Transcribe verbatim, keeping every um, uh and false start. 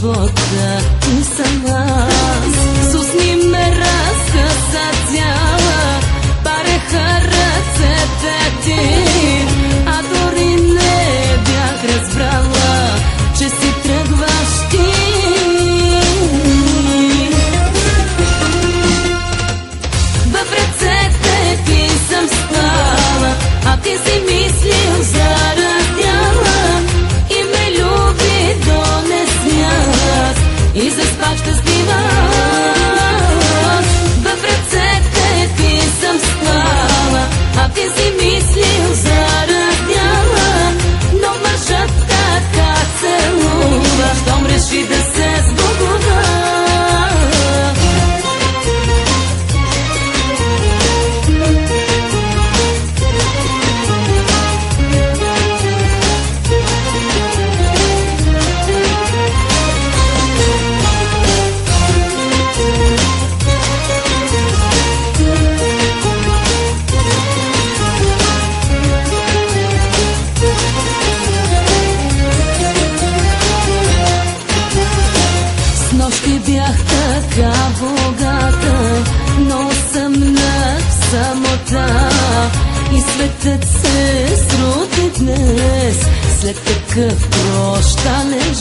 живота и съм аз. С усни ме разкъса цяла, пареха ръцете ти, а дори не бях разбрала, че си тръгваш ти. В ръцете ти съм спала, а ти си мислил за раздяла и ме люби до несмяс и заспах щастлива. В ръцете ти съм спала, а ти си мислил за раздяла, но мъжът така целува, щом реши да се сбогува. Нощи бях така богата, но съмнах в самота и светът се срути днес след такъв прощален